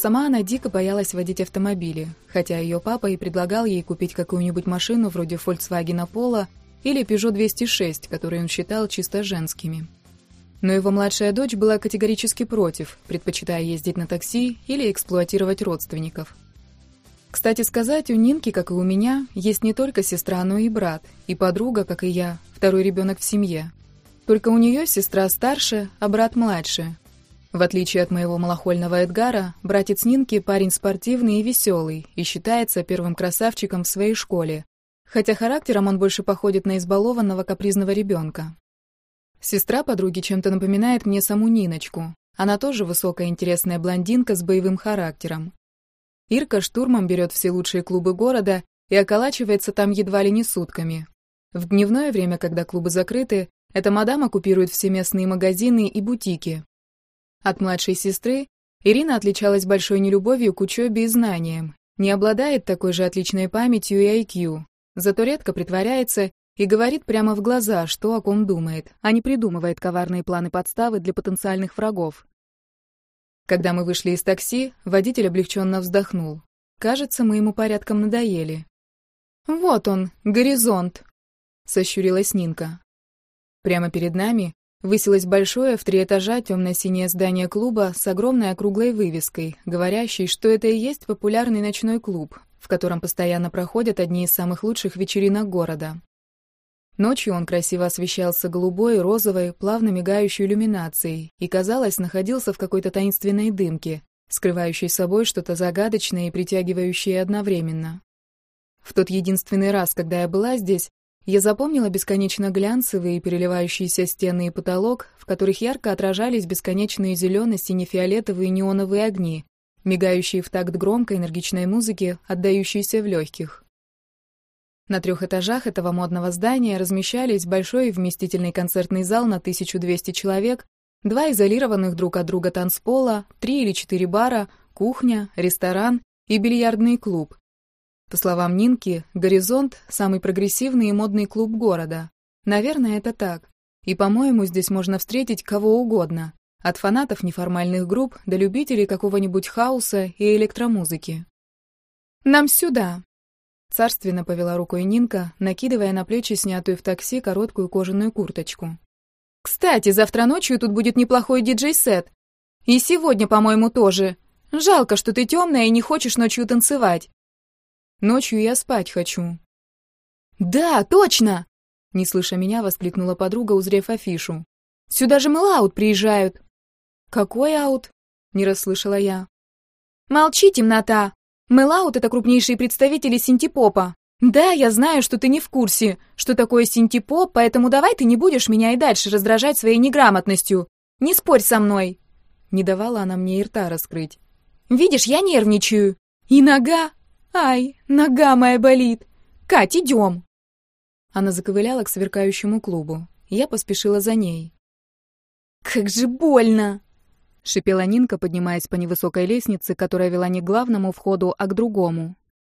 сама она дико боялась водить автомобили, хотя ее папа и предлагал ей купить какую-нибудь машину вроде Volkswagen Polo или Peugeot 206, которые он считал чисто женскими. Но его младшая дочь была категорически против, предпочитая ездить на такси или эксплуатировать родственников. Кстати сказать, у Нинки, как и у меня, есть не только сестра, но и брат, и подруга, как и я, второй ребенок в семье. Только у нее сестра старше, а брат младше. В отличие от моего малохольного Эдгара, братец Нинки парень спортивный и веселый, и считается первым красавчиком в своей школе, хотя характером он больше походит на избалованного капризного ребенка. Сестра подруги чем-то напоминает мне саму Ниночку. Она тоже высокая интересная блондинка с боевым характером. Ирка штурмом берет все лучшие клубы города и околачивается там едва ли не сутками. В дневное время, когда клубы закрыты, эта мадам оккупирует все местные магазины и бутики. От младшей сестры Ирина отличалась большой нелюбовью к учебе и знаниям, не обладает такой же отличной памятью и IQ, зато редко притворяется и говорит прямо в глаза, что о ком думает, а не придумывает коварные планы подставы для потенциальных врагов. Когда мы вышли из такси, водитель облегченно вздохнул. Кажется, мы ему порядком надоели. «Вот он, горизонт!» — сощурилась Нинка. Прямо перед нами высилось большое в 3 этажа темно-синее здание клуба с огромной округлой вывеской, говорящей, что это и есть популярный ночной клуб, в котором постоянно проходят одни из самых лучших вечеринок города. Ночью он красиво освещался голубой, розовой, плавно мигающей иллюминацией и, казалось, находился в какой-то таинственной дымке, скрывающей собой что-то загадочное и притягивающее одновременно. В тот единственный раз, когда я была здесь, я запомнила бесконечно глянцевые и переливающиеся стены и потолок, в которых ярко отражались бесконечные зелено-сине-фиолетовые неоновые огни, мигающие в такт громкой энергичной музыки, отдающейся в легких. На 3 этажах этого модного здания размещались большой и вместительный концертный зал на 1200 человек, 2 изолированных друг от друга танцпола, 3 или 4 бара, кухня, ресторан и бильярдный клуб. По словам Нинки, «Горизонт» — самый прогрессивный и модный клуб города. Наверное, это так. И, по-моему, здесь можно встретить кого угодно. От фанатов неформальных групп до любителей какого-нибудь хаоса и электромузыки. «Нам сюда!» Царственно повела рукой Нинка, накидывая на плечи снятую в такси короткую кожаную курточку. «Кстати, завтра ночью тут будет неплохой диджей-сет. И сегодня, по-моему, тоже. Жалко, что ты темная и не хочешь ночью танцевать». «Ночью я спать хочу». «Да, точно!» Не слыша меня, воскликнула подруга, узрев афишу. «Сюда же Мэлаут приезжают». «Какой аут?» Не расслышала я. «Молчи, темнота! Мэлаут — это крупнейшие представители синти-попа. Да, я знаю, что ты не в курсе, что такое синти-поп, поэтому давай ты не будешь меня и дальше раздражать своей неграмотностью. Не спорь со мной!» Не давала она мне и рта раскрыть. «Видишь, я нервничаю. И нога... Ай, нога моя болит. Кать, идем!» Она заковыляла к сверкающему клубу. Я поспешила за ней. «Как же больно!» — шипела Нинка, поднимаясь по невысокой лестнице, которая вела не к главному входу, а к другому.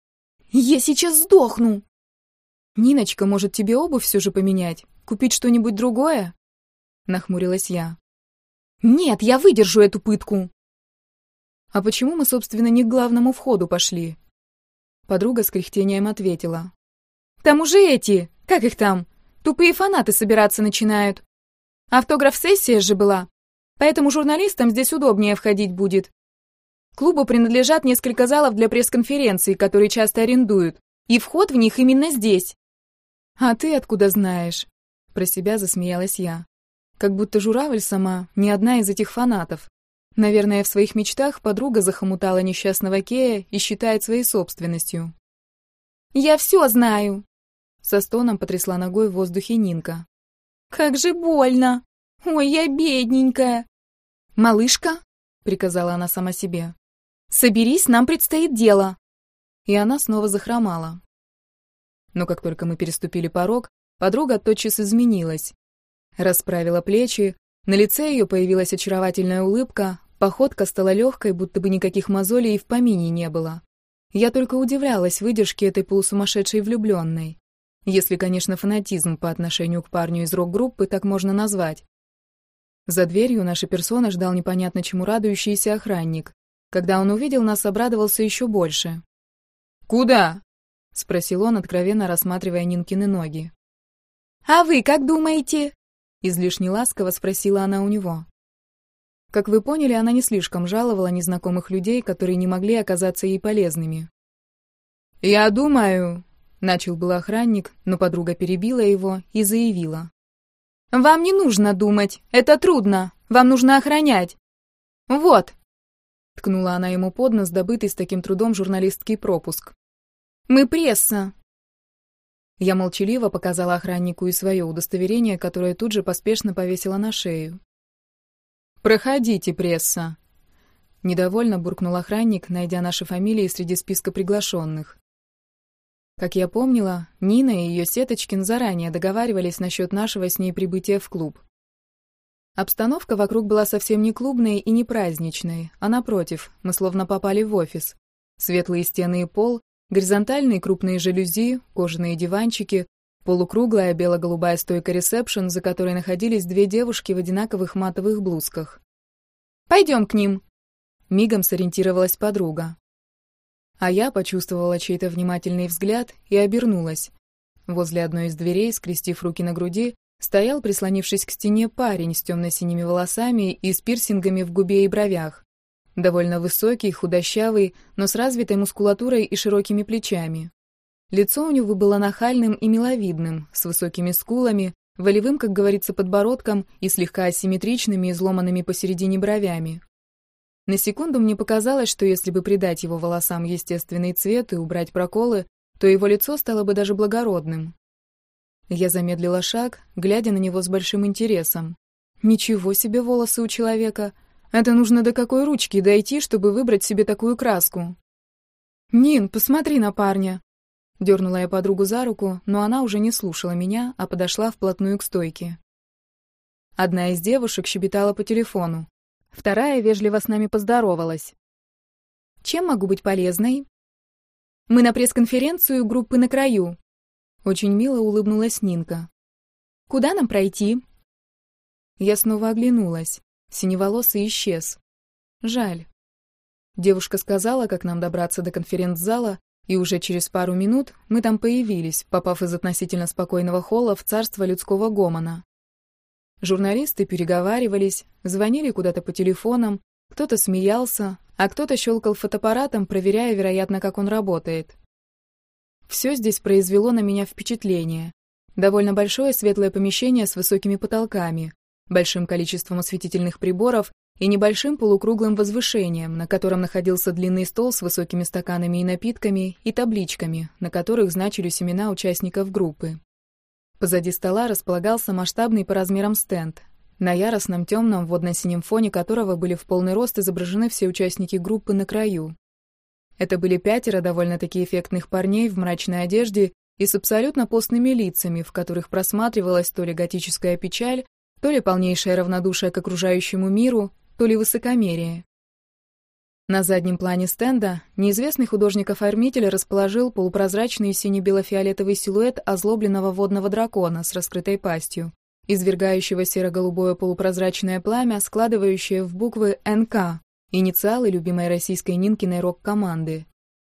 «Я сейчас сдохну!» «Ниночка, может, тебе обувь все же поменять? Купить что-нибудь другое?» — нахмурилась я. «Нет, я выдержу эту пытку!» «А почему мы, собственно, не к главному входу пошли?» Подруга с кряхтением ответила. «Там уже эти, как их там, тупые фанаты собираться начинают. Автограф-сессия же была, поэтому журналистам здесь удобнее входить будет. Клубу принадлежат несколько залов для пресс-конференций, которые часто арендуют, и вход в них именно здесь». «А ты откуда знаешь?» Про себя засмеялась я. Как будто журавль сама, не одна из этих фанатов. Наверное, в своих мечтах подруга захомутала несчастного Кея и считает своей собственностью. «Я все знаю!» Со стоном потрясла ногой в воздухе Нинка. «Как же больно! Ой, я бедненькая!» «Малышка!» — приказала она сама себе. «Соберись, нам предстоит дело!» И она снова захромала. Но как только мы переступили порог, подруга тотчас изменилась. Расправила плечи, на лице ее появилась очаровательная улыбка, походка стала легкой, будто бы никаких мозолей и в помине не было. Я только удивлялась выдержке этой полусумасшедшей влюбленной. Если, конечно, фанатизм по отношению к парню из рок-группы так можно назвать. За дверью наша персона ждал непонятно чему радующийся охранник. Когда он увидел нас, обрадовался еще больше. «Куда?» — спросил он, откровенно рассматривая Нинкины ноги. «А вы как думаете?» — излишне ласково спросила она у него. Как вы поняли, она не слишком жаловала незнакомых людей, которые не могли оказаться ей полезными. «Я думаю...» — начал был охранник, но подруга перебила его и заявила. «Вам не нужно думать, это трудно, вам нужно охранять. Вот!» — ткнула она ему под нос добытый с таким трудом журналистский пропуск. «Мы пресса!» Я молчаливо показала охраннику и свое удостоверение, которое тут же поспешно повесила на шею. «Проходите, пресса!» Недовольно буркнул охранник, найдя наши фамилии среди списка приглашенных. Как я помнила, Нина и ее Сеточкин заранее договаривались насчет нашего с ней прибытия в клуб. Обстановка вокруг была совсем не клубной и не праздничной, а напротив, мы словно попали в офис. Светлые стены и пол, горизонтальные крупные жалюзи, кожаные диванчики, полукруглая бело-голубая стойка ресепшн, за которой находились две девушки в одинаковых матовых блузках. «Пойдем к ним!» Мигом сориентировалась подруга. А я почувствовала чей-то внимательный взгляд и обернулась. Возле одной из дверей, скрестив руки на груди, стоял, прислонившись к стене, парень с темно-синими волосами и с пирсингами в губе и бровях. Довольно высокий, худощавый, но с развитой мускулатурой и широкими плечами. Лицо у него было нахальным и миловидным, с высокими скулами, волевым, как говорится, подбородком и слегка асимметричными, изломанными посередине бровями. На секунду мне показалось, что если бы придать его волосам естественный цвет и убрать проколы, то его лицо стало бы даже благородным. Я замедлила шаг, глядя на него с большим интересом. Ничего себе волосы у человека! Это нужно до какой ручки дойти, чтобы выбрать себе такую краску? «Нин, посмотри на парня!» Дернула я подругу за руку, но она уже не слушала меня, а подошла вплотную к стойке. Одна из девушек щебетала по телефону. Вторая вежливо с нами поздоровалась. «Чем могу быть полезной?» «Мы на пресс-конференцию группы «На краю». Очень мило улыбнулась Нинка. «Куда нам пройти?» Я снова оглянулась. Синеволосый исчез. Жаль. Девушка сказала, как нам добраться до конференц-зала, и уже через пару минут мы там появились, попав из относительно спокойного холла в царство людского гомона. Журналисты переговаривались, звонили куда-то по телефонам, кто-то смеялся, а кто-то щелкал фотоаппаратом, проверяя, вероятно, как он работает. Все здесь произвело на меня впечатление. Довольно большое светлое помещение с высокими потолками, большим количеством осветительных приборов и небольшим полукруглым возвышением, на котором находился длинный стол с высокими стаканами и напитками и табличками, на которых значились имена участников группы. Позади стола располагался масштабный по размерам стенд, на яростном темном водно-синем фоне которого были в полный рост изображены все участники группы «На краю». Это были 5 довольно-таки эффектных парней в мрачной одежде и с абсолютно постными лицами, в которых просматривалась то ли готическая печаль, то ли полнейшее равнодушие к окружающему миру, то ли высокомерие. На заднем плане стенда неизвестный художник-оформитель расположил полупрозрачный сине-бело-фиолетовый силуэт озлобленного водного дракона с раскрытой пастью, извергающего серо-голубое полупрозрачное пламя, складывающее в буквы «НК», инициалы любимой российской Нинкиной рок-команды.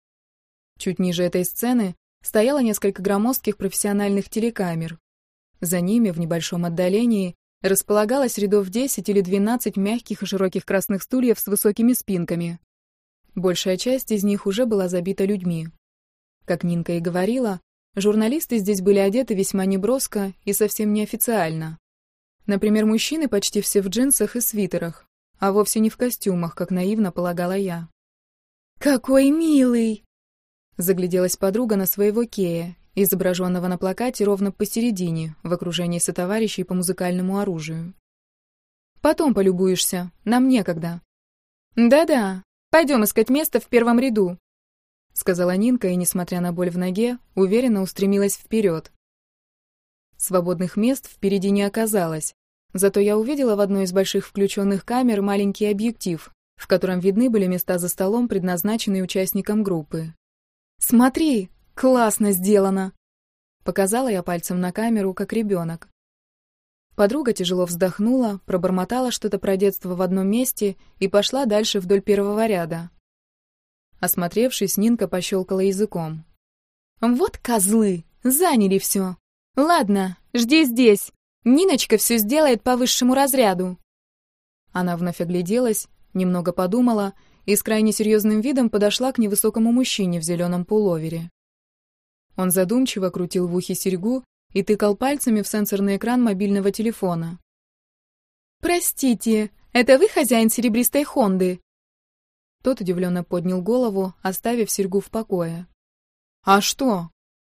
Чуть ниже этой сцены стояло несколько громоздких профессиональных телекамер. За ними, в небольшом отдалении, располагалось рядов 10 или 12 мягких и широких красных стульев с высокими спинками. Большая часть из них уже была забита людьми. Как Нинка и говорила, журналисты здесь были одеты весьма неброско и совсем неофициально. Например, мужчины почти все в джинсах и свитерах, а вовсе не в костюмах, как наивно полагала я. «Какой милый!» Загляделась подруга на своего Кея, изображенного на плакате ровно посередине, в окружении сотоварищей по музыкальному оружию. «Потом полюбуешься, нам некогда». «Да-да, пойдем искать место в первом ряду», — сказала Нинка и, несмотря на боль в ноге, уверенно устремилась вперед. Свободных мест впереди не оказалось, зато я увидела в одной из больших включенных камер маленький объектив, в котором видны были места за столом, предназначенные участникам группы. «Смотри! Классно сделано!» Показала я пальцем на камеру, как ребенок. Подруга тяжело вздохнула, пробормотала что-то про детство в одном месте и пошла дальше вдоль первого ряда, Осмотревшись, Нинка пощелкала языком. «Вот козлы! Заняли все! Ладно, жди здесь! Ниночка все сделает по высшему разряду!» Она вновь огляделась, немного подумала и с крайне серьезным видом подошла к невысокому мужчине в зеленом пуловере. Он задумчиво крутил в ухе серьгу и тыкал пальцами в сенсорный экран мобильного телефона. «Простите, это вы хозяин серебристой Хонды?» Тот удивленно поднял голову, оставив серьгу в покое. «А что?»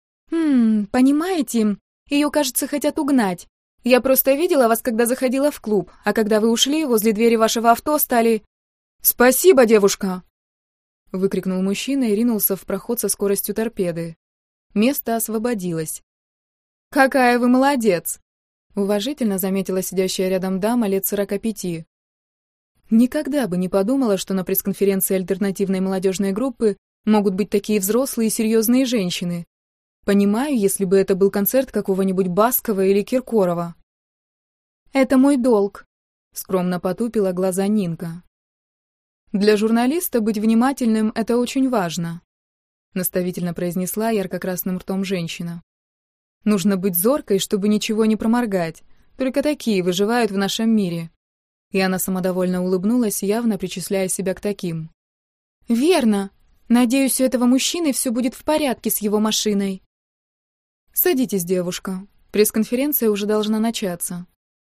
Понимаете, ее, кажется, хотят угнать. Я просто видела вас, когда заходила в клуб, а когда вы ушли, возле двери вашего авто стали...» «Спасибо, девушка!» Выкрикнул мужчина и ринулся в проход со скоростью торпеды. Место освободилось. «Какая вы молодец!» Уважительно заметила сидящая рядом дама лет 45. Никогда бы не подумала, что на пресс-конференции альтернативной молодежной группы могут быть такие взрослые и серьезные женщины. Понимаю, если бы это был концерт какого-нибудь Баскова или Киркорова. «Это мой долг», — скромно потупила глаза Нинка. «Для журналиста быть внимательным — это очень важно», — наставительно произнесла ярко-красным ртом женщина. «Нужно быть зоркой, чтобы ничего не проморгать. Только такие выживают в нашем мире». И она самодовольно улыбнулась, явно причисляя себя к таким. «Верно. Надеюсь, у этого мужчины все будет в порядке с его машиной». «Садитесь, девушка. Пресс-конференция уже должна начаться».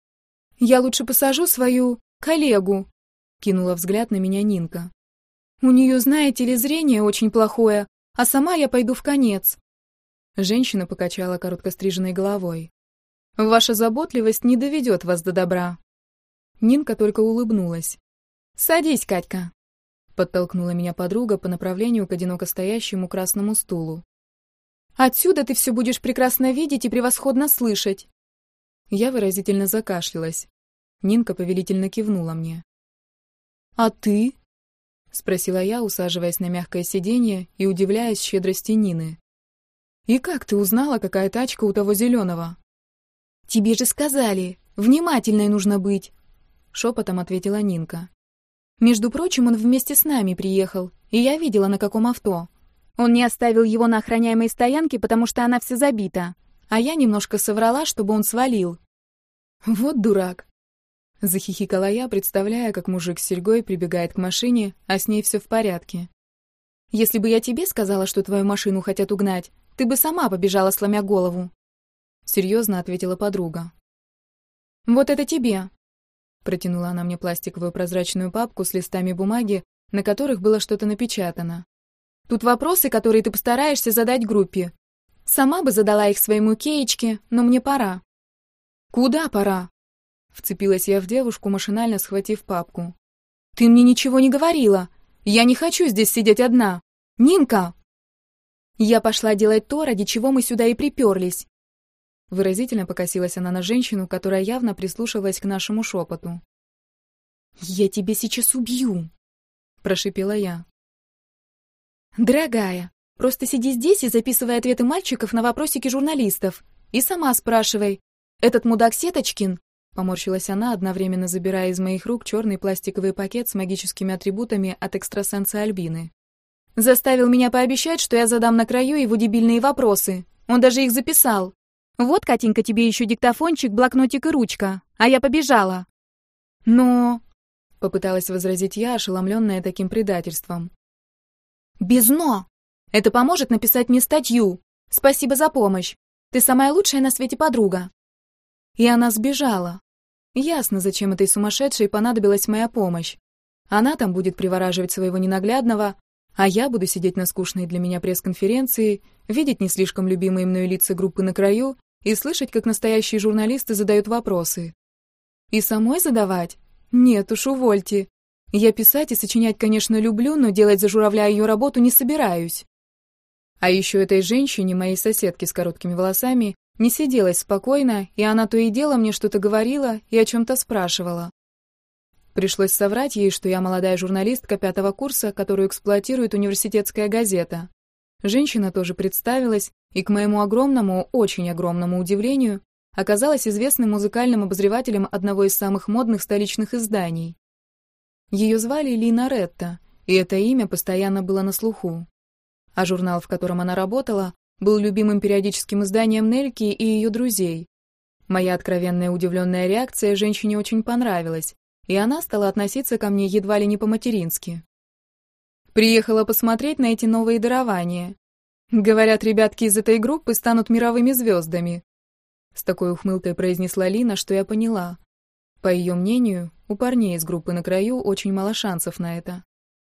«Я лучше посажу свою коллегу», — кинула взгляд на меня Нинка. «У нее, знаете ли, зрение очень плохое, а сама я пойду в конец». Женщина покачала короткостриженной головой. «Ваша заботливость не доведет вас до добра». Нинка только улыбнулась. «Садись, Катька», — подтолкнула меня подруга по направлению к одиноко стоящему красному стулу. «Отсюда ты все будешь прекрасно видеть и превосходно слышать». Я выразительно закашлялась. Нинка повелительно кивнула мне. «А ты?» — спросила я, усаживаясь на мягкое сиденье и удивляясь щедрости Нины. «И как ты узнала, какая тачка у того зеленого?» «Тебе же сказали, внимательной нужно быть», — шепотом ответила Нинка. «Между прочим, он вместе с нами приехал, и я видела, на каком авто. Он не оставил его на охраняемой стоянке, потому что она вся забита, а я немножко соврала, чтобы он свалил». «Вот дурак», — захихикала я, представляя, как мужик с серьгой прибегает к машине, а с ней все в порядке. «Если бы я тебе сказала, что твою машину хотят угнать, ты бы сама побежала, сломя голову», — серьезно ответила подруга. «Вот это тебе», — протянула она мне пластиковую прозрачную папку с листами бумаги, на которых было что-то напечатано. «Тут вопросы, которые ты постараешься задать группе. Сама бы задала их своему Кеечке, но мне пора». «Куда пора?» — вцепилась я в девушку, машинально схватив папку. «Ты мне ничего не говорила. Я не хочу здесь сидеть одна. Нинка!» «Я пошла делать то, ради чего мы сюда и приперлись». Выразительно покосилась она на женщину, которая явно прислушивалась к нашему шепоту. «Я тебя сейчас убью!» — прошипела я. «Дорогая, просто сиди здесь и записывай ответы мальчиков на вопросики журналистов. И сама спрашивай. Этот мудак Сеточкин...» — поморщилась она, одновременно забирая из моих рук черный пластиковый пакет с магическими атрибутами от экстрасенса Альбины. «Заставил меня пообещать, что я задам на краю его дебильные вопросы. Он даже их записал. Вот, Катенька, тебе еще диктофончик, блокнотик и ручка. А я побежала». «Но...» — попыталась возразить я, ошеломленная таким предательством. «Без «но». Это поможет написать мне статью. Спасибо за помощь. Ты самая лучшая на свете подруга». И она сбежала. Ясно, зачем этой сумасшедшей понадобилась моя помощь. Она там будет привораживать своего ненаглядного, а я буду сидеть на скучной для меня пресс-конференции, видеть не слишком любимые мною лица группы на краю и слышать, как настоящие журналисты задают вопросы. И самой задавать? Нет уж, увольте. Я писать и сочинять, конечно, люблю, но делать за журавля ее работу не собираюсь. А еще этой женщине, моей соседке с короткими волосами, не сиделось спокойно, и она то и дело мне что-то говорила и о чем-то спрашивала. Пришлось соврать ей, что я молодая журналистка 5-го курса, которую эксплуатирует университетская газета. Женщина тоже представилась, и, к моему огромному, очень огромному удивлению, оказалась известным музыкальным обозревателем одного из самых модных столичных изданий. Ее звали Лина Ретта, и это имя постоянно было на слуху. А журнал, в котором она работала, был любимым периодическим изданием Нельки и ее друзей. Моя откровенная удивленная реакция женщине очень понравилась, и она стала относиться ко мне едва ли не по-матерински. Приехала посмотреть на эти новые дарования. Говорят, ребятки из этой группы станут мировыми звездами. С такой ухмылкой произнесла Лина, что я поняла. По ее мнению, у парней из группы «На краю» очень мало шансов на это.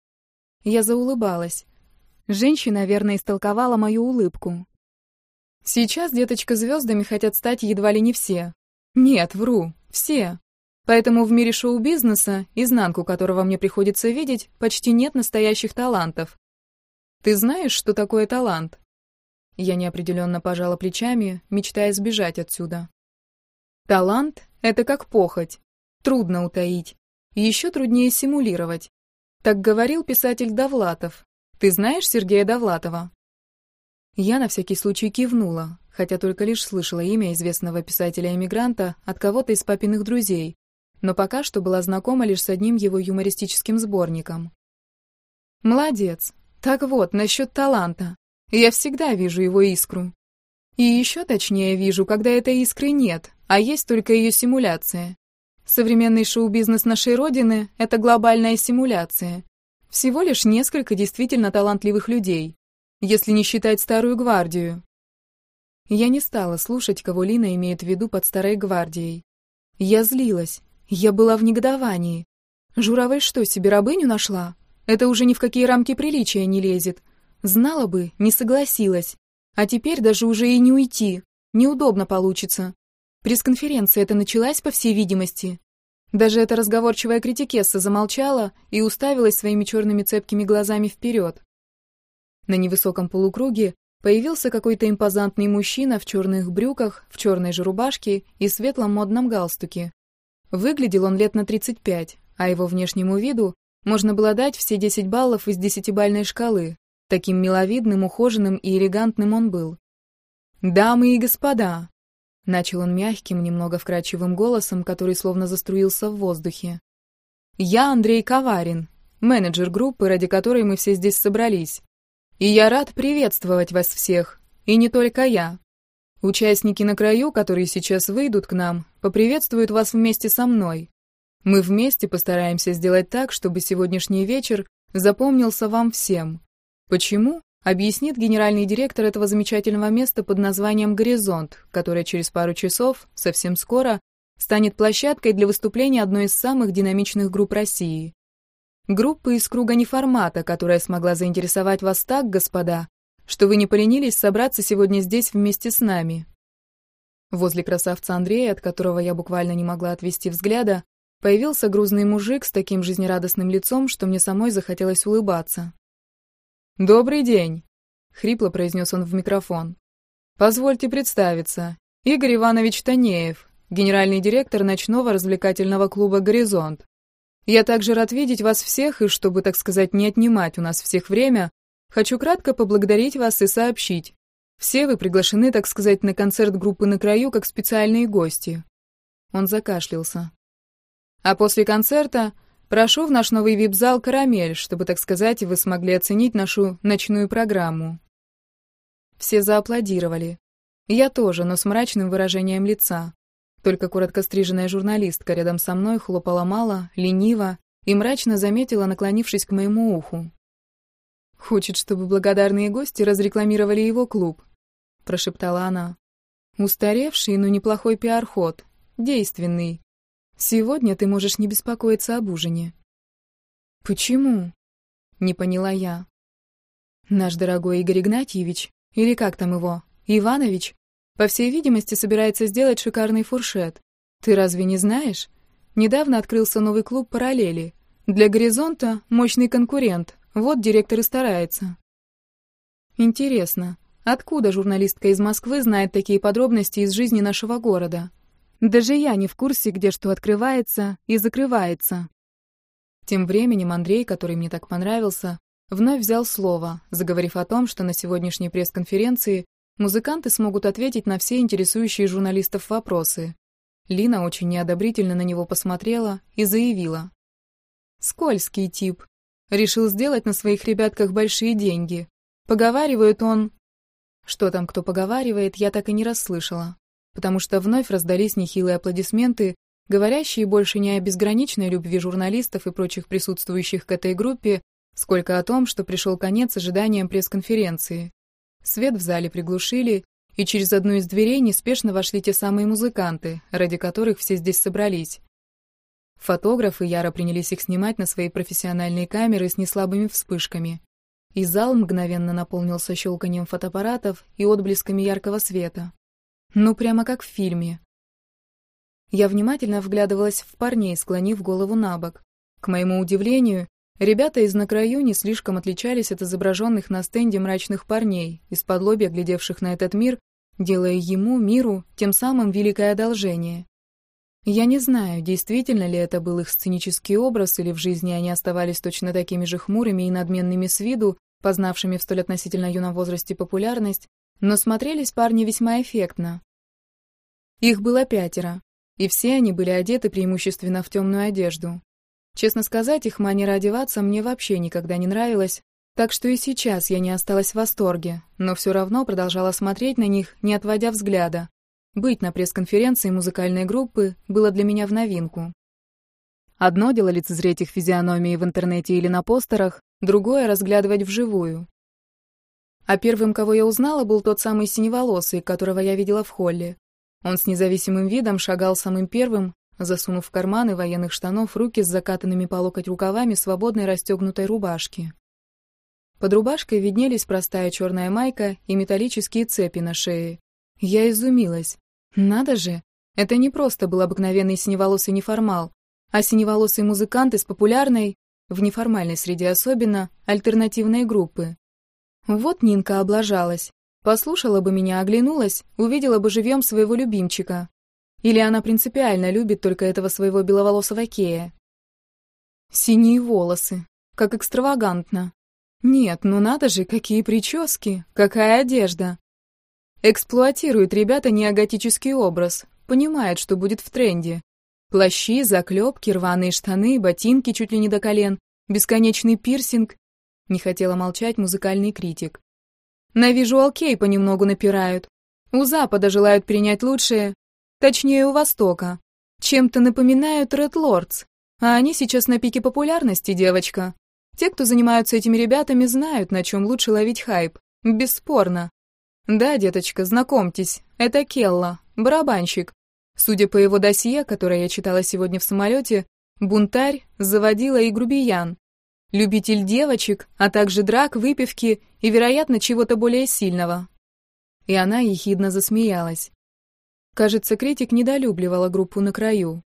Я заулыбалась. Женщина верно истолковала мою улыбку. Сейчас, деточка, звездами хотят стать едва ли не все. Нет, вру, все. Поэтому в мире шоу-бизнеса, изнанку которого мне приходится видеть, почти нет настоящих талантов. Ты знаешь, что такое талант? Я неопределенно пожала плечами, мечтая сбежать отсюда. Талант — это как похоть. Трудно утаить. Еще труднее симулировать. Так говорил писатель Довлатов. Ты знаешь Сергея Довлатова? Я на всякий случай кивнула, хотя только лишь слышала имя известного писателя-эмигранта от кого-то из папиных друзей, но пока что была знакома лишь с одним его юмористическим сборником. Молодец. Так вот, насчет таланта. Я всегда вижу его искру. И еще точнее вижу, когда этой искры нет, а есть только ее симуляция. Современный шоу-бизнес нашей Родины — это глобальная симуляция. Всего лишь несколько действительно талантливых людей, если не считать старую гвардию. Я не стала слушать, кого Лина имеет в виду под старой гвардией. Я злилась. Я была в негодовании. Журавель что, себе рабыню нашла? Это уже ни в какие рамки приличия не лезет. Знала бы, не согласилась. А теперь даже уже и не уйти. Неудобно получится. Пресс-конференция эта началась, по всей видимости. Даже эта разговорчивая критикесса замолчала и уставилась своими черными цепкими глазами вперед. На невысоком полукруге появился какой-то импозантный мужчина в черных брюках, в черной же рубашке и светлом модном галстуке. Выглядел он лет на 35, а его внешнему виду можно было дать все 10 баллов из 10-бальной шкалы. Таким миловидным, ухоженным и элегантным он был. «Дамы и господа!» Начал он мягким, немного вкрадчивым голосом, который словно заструился в воздухе. «Я Андрей Коварин, менеджер группы, ради которой мы все здесь собрались. И я рад приветствовать вас всех, и не только я. Участники «На краю», которые сейчас выйдут к нам, поприветствуют вас вместе со мной. Мы вместе постараемся сделать так, чтобы сегодняшний вечер запомнился вам всем. Почему? Объяснит генеральный директор этого замечательного места под названием «Горизонт», которое через пару часов, совсем скоро, станет площадкой для выступления одной из самых динамичных групп России. Группы из круга неформата, которая смогла заинтересовать вас так, господа, что вы не поленились собраться сегодня здесь вместе с нами. Возле красавца Андрея, от которого я буквально не могла отвести взгляда, появился грузный мужик с таким жизнерадостным лицом, что мне самой захотелось улыбаться. «Добрый день», — хрипло произнес он в микрофон. «Позвольте представиться. Игорь Иванович Танеев, генеральный директор ночного развлекательного клуба «Горизонт». Я также рад видеть вас всех, и чтобы, так сказать, не отнимать у нас всех время, хочу кратко поблагодарить вас и сообщить. Все вы приглашены, так сказать, на концерт группы «На краю» как специальные гости». Он закашлялся. А после концерта прошу в наш новый вип-зал «Карамель», чтобы, так сказать, вы смогли оценить нашу ночную программу. Все зааплодировали. Я тоже, но с мрачным выражением лица. Только коротко стриженная журналистка рядом со мной хлопала мало, лениво и мрачно заметила, наклонившись к моему уху. «Хочет, чтобы благодарные гости разрекламировали его клуб», — прошептала она. «Устаревший, но неплохой пиар-ход. Действенный. Сегодня ты можешь не беспокоиться об ужине». «Почему?» — не поняла я. «Наш дорогой Игорь Игнатьевич, или как там его, Иванович, по всей видимости, собирается сделать шикарный фуршет. Ты разве не знаешь? Недавно открылся новый клуб «Параллели». Для «Горизонта» мощный конкурент. Вот директор и старается». Интересно, откуда журналистка из Москвы знает такие подробности из жизни нашего города? Даже я не в курсе, где что открывается и закрывается. Тем временем Андрей, который мне так понравился, вновь взял слово, заговорив о том, что на сегодняшней пресс-конференции музыканты смогут ответить на все интересующие журналистов вопросы. Лина очень неодобрительно на него посмотрела и заявила. «Скользкий тип. Решил сделать на своих ребятках большие деньги. Поговаривает он... Что там кто поговаривает, я так и не расслышала, потому что вновь раздались нехилые аплодисменты, говорящие больше не о безграничной любви журналистов и прочих присутствующих к этой группе, сколько о том, что пришел конец ожиданиям пресс-конференции. Свет в зале приглушили, и через одну из дверей неспешно вошли те самые музыканты, ради которых все здесь собрались. Фотографы яро принялись их снимать на свои профессиональные камеры с неслабыми вспышками. И зал мгновенно наполнился щелканием фотоаппаратов и отблесками яркого света. Ну, прямо как в фильме. Я внимательно вглядывалась в парней, склонив голову набок. К моему удивлению, ребята из «На краю» не слишком отличались от изображенных на стенде мрачных парней, из-под-лобья глядевших на этот мир, делая ему, миру, тем самым великое одолжение. Я не знаю, действительно ли это был их сценический образ, или в жизни они оставались точно такими же хмурыми и надменными с виду, познавшими в столь относительно юном возрасте популярность, но смотрелись парни весьма эффектно. Их было 5, и все они были одеты преимущественно в темную одежду. Честно сказать, их манера одеваться мне вообще никогда не нравилась, так что и сейчас я не осталась в восторге, но все равно продолжала смотреть на них, не отводя взгляда. Быть на пресс-конференции музыкальной группы было для меня в новинку. Одно дело лицезреть их физиономии в интернете или на постерах, другое — разглядывать вживую. А первым, кого я узнала, был тот самый синеволосый, которого я видела в холле. Он с независимым видом шагал самым первым, засунув в карманы военных штанов руки с закатанными по локоть рукавами свободной расстегнутой рубашки. Под рубашкой виднелись простая черная майка и металлические цепи на шее. Я изумилась. Надо же, это не просто был обыкновенный синеволосый неформал, а синеволосый музыкант из популярной, в неформальной среде особенно, альтернативной группы. Вот Нинка облажалась. Послушала бы меня, оглянулась, увидела бы живьем своего любимчика. Или она принципиально любит только этого своего беловолосого Кея. Синие волосы. Как экстравагантно. Нет, ну надо же, какие прически, какая одежда. Эксплуатируют ребята неоготический образ, понимают, что будет в тренде. Плащи, заклепки, рваные штаны, ботинки чуть ли не до колен, бесконечный пирсинг. Не хотела молчать музыкальный критик. На Visual Kei понемногу напирают. У Запада желают принять лучшее, точнее, у Востока. Чем-то напоминают Red Lords, а они сейчас на пике популярности, девочка. Те, кто занимаются этими ребятами, знают, на чем лучше ловить хайп. Бесспорно. Да, деточка, знакомьтесь, это Келла, барабанщик. Судя по его досье, которое я читала сегодня в самолете, бунтарь, заводила и грубиян. Любитель девочек, а также драк, выпивки и, вероятно, чего-то более сильного. И она ехидно засмеялась. Кажется, критик недолюбливала группу «На краю».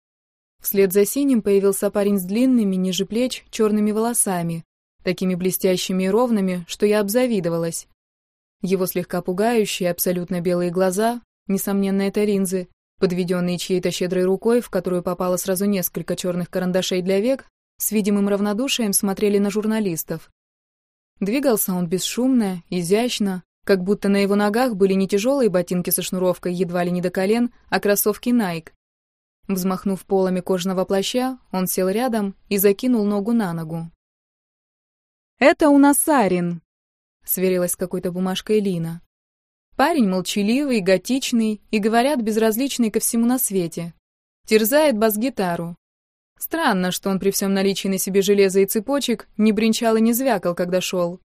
Вслед за синим появился парень с длинными, ниже плеч, черными волосами, такими блестящими и ровными, что я обзавидовалась. Его слегка пугающие, абсолютно белые глаза, несомненно, это линзы, подведенные чьей-то щедрой рукой, в которую попало сразу несколько черных карандашей для век, с видимым равнодушием смотрели на журналистов. Двигался он бесшумно, изящно, как будто на его ногах были не тяжелые ботинки со шнуровкой едва ли не до колен, а кроссовки Nike. Взмахнув полами кожаного плаща, он сел рядом и закинул ногу на ногу. «Это у нас Арин», — сверилась с какой-то бумажкой Лина. Парень молчаливый, готичный и, говорят, безразличный ко всему на свете. Терзает бас-гитару. Странно, что он при всем наличии на себе железа и цепочек не бренчал и не звякал, когда шел.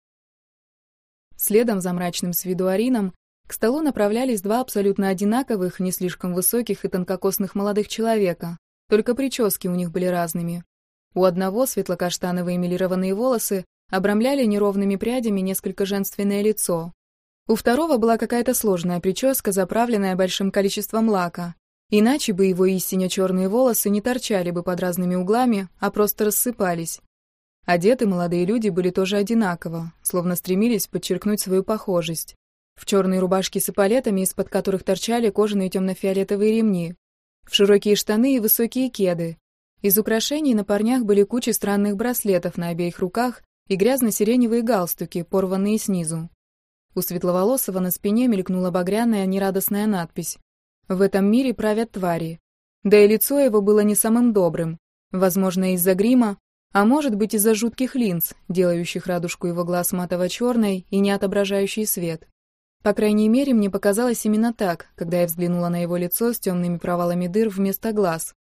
Следом за мрачным с виду Арином к столу направлялись два абсолютно одинаковых, не слишком высоких и тонкокосных молодых человека, только прически у них были разными. У одного светло-каштановые эмалированные волосы обрамляли неровными прядями несколько женственное лицо. У второго была какая-то сложная прическа, заправленная большим количеством лака. Иначе бы его истинно черные волосы не торчали бы под разными углами, а просто рассыпались. Одеты молодые люди были тоже одинаково, словно стремились подчеркнуть свою похожесть. В черные рубашки с эполетами, из-под которых торчали кожаные темно-фиолетовые ремни. В широкие штаны и высокие кеды. Из украшений на парнях были кучи странных браслетов на обеих руках и грязно-сиреневые галстуки, порванные снизу. У светловолосого на спине мелькнула багряная нерадостная надпись: «В этом мире правят твари». Да и лицо его было не самым добрым. Возможно, из-за грима, А может быть, из-за жутких линз, делающих радужку его глаз матово-черной и не отображающей свет. По крайней мере, мне показалось именно так, когда я взглянула на его лицо с темными провалами дыр вместо глаз.